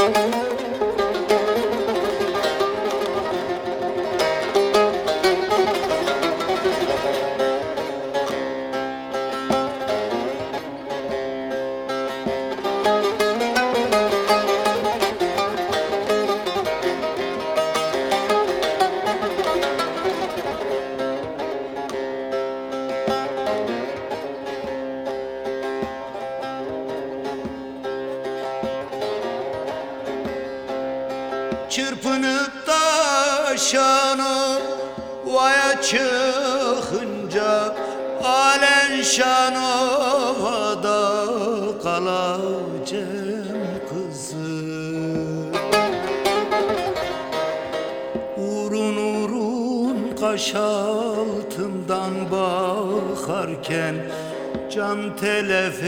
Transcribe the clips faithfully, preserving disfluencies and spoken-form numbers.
Çırpınıp taşan o vaya çıkınca alen şan ovada kalacağım kızım. Urun urun kaş altından bakarken can telef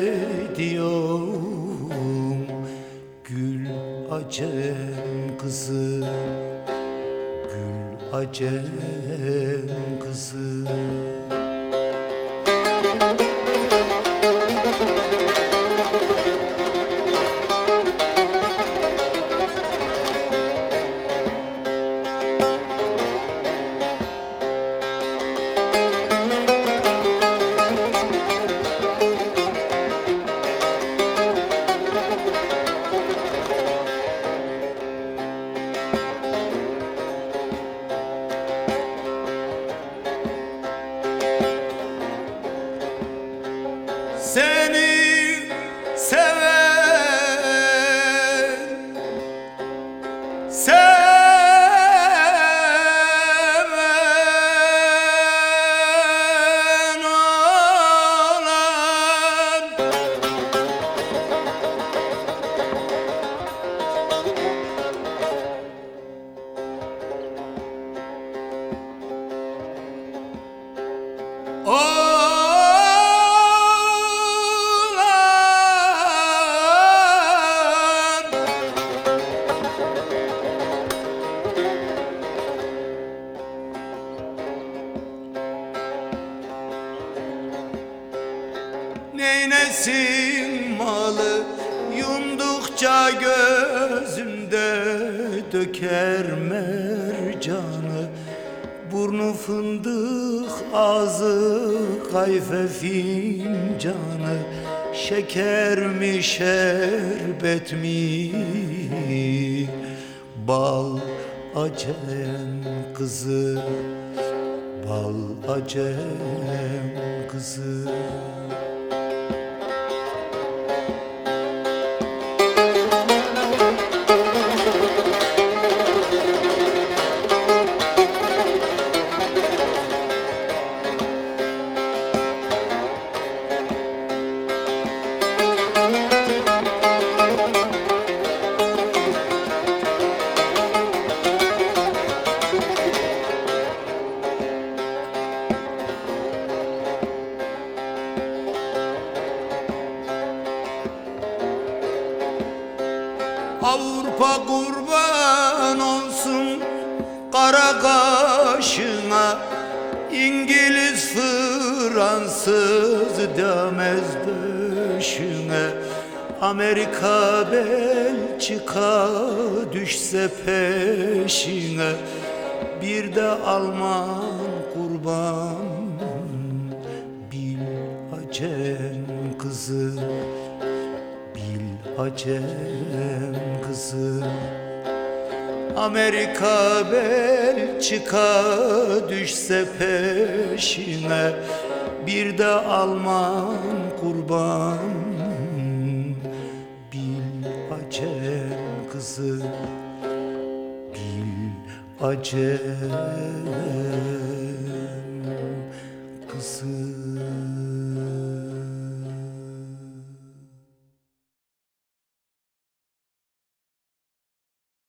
ediyorum gül acem kızı, gül acem kızı. Seni seven, seven olan o neynesin malı yumdukça gözümde döker mercanı. Burnu fındık ağzı kayfe fincanı. Şeker mi şerbet mi bal acem kızı, bal acem kızı. Avrupa kurban olsun kara kaşına, İngiliz Fransız demez döşüne. Amerika Belçika düşse peşine, bir de Alman kurban bil acem kızı, bil acem kızı. Amerika Belçika düşse peşine, bir de Alman kurban bil acem kızı, bil acem kızı.